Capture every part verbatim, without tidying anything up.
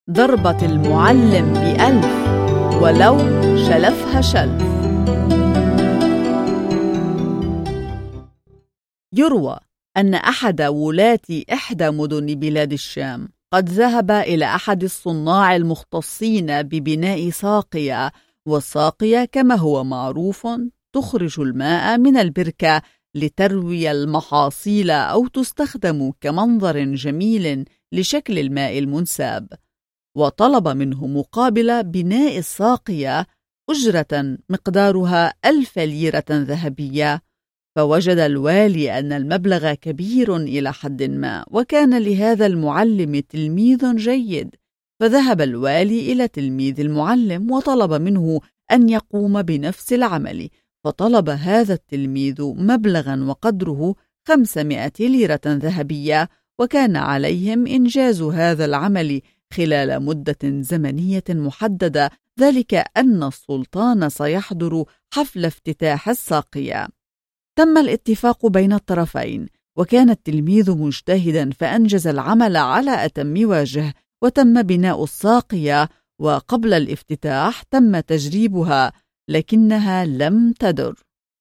ضربة المعلم بألف ولو شلفها شلف. يروى أن أحد ولاة إحدى مدن بلاد الشام قد ذهب إلى أحد الصناع المختصين ببناء ساقية، والساقية كما هو معروف تخرج الماء من البركة لتروي المحاصيل أو تستخدم كمنظر جميل لشكل الماء المنساب، وطلب منه مقابل بناء الساقية أجرة مقدارها ألف ليرة ذهبية. فوجد الوالي أن المبلغ كبير إلى حد ما، وكان لهذا المعلم تلميذ جيد، فذهب الوالي إلى تلميذ المعلم وطلب منه أن يقوم بنفس العمل، فطلب هذا التلميذ مبلغا وقدره خمسمائة ليرة ذهبية، وكان عليهم إنجاز هذا العمل خلال مدة زمنية محددة، ذلك أن السلطان سيحضر حفل افتتاح الساقية. تم الاتفاق بين الطرفين، وكان التلميذ مجتهدا فأنجز العمل على أتم وجه، وتم بناء الساقية، وقبل الافتتاح تم تجريبها لكنها لم تدر.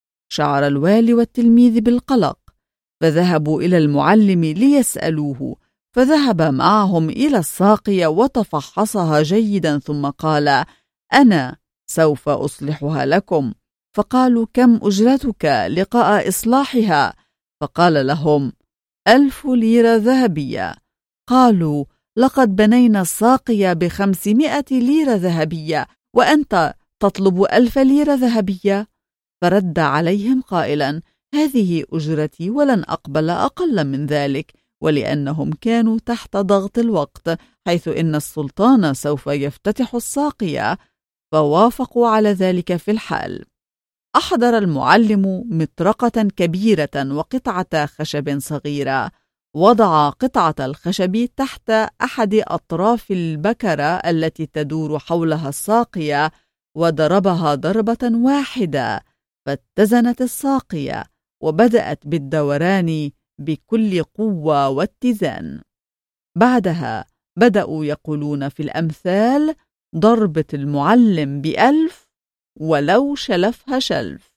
شعر الوالي والتلميذ بالقلق، فذهبوا إلى المعلم ليسألوه، فذهب معهم إلى الساقية وتفحصها جيدا ثم قال: أنا سوف أصلحها لكم. فقالوا: كم أجرتك لقاء إصلاحها؟ فقال لهم: ألف ليرة ذهبية. قالوا: لقد بنينا الساقية بخمسمائة ليرة ذهبية وأنت تطلب ألف ليرة ذهبية. فرد عليهم قائلا: هذه أجرتي ولن أقبل أقل من ذلك، ولأنهم كانوا تحت ضغط الوقت حيث إن السلطان سوف يفتتح الساقية، فوافقوا على ذلك في الحال. أحضر المعلم مطرقة كبيرة وقطعة خشب صغيرة، وضع قطعة الخشب تحت أحد أطراف البكرة التي تدور حولها الساقية، وضربها ضربة واحدة، فاتزنت الساقية وبدأت بالدوران بكل قوة واتزان. بعدها بدأوا يقولون في الأمثال: ضربة المعلم بألف ولو شلفها شلف.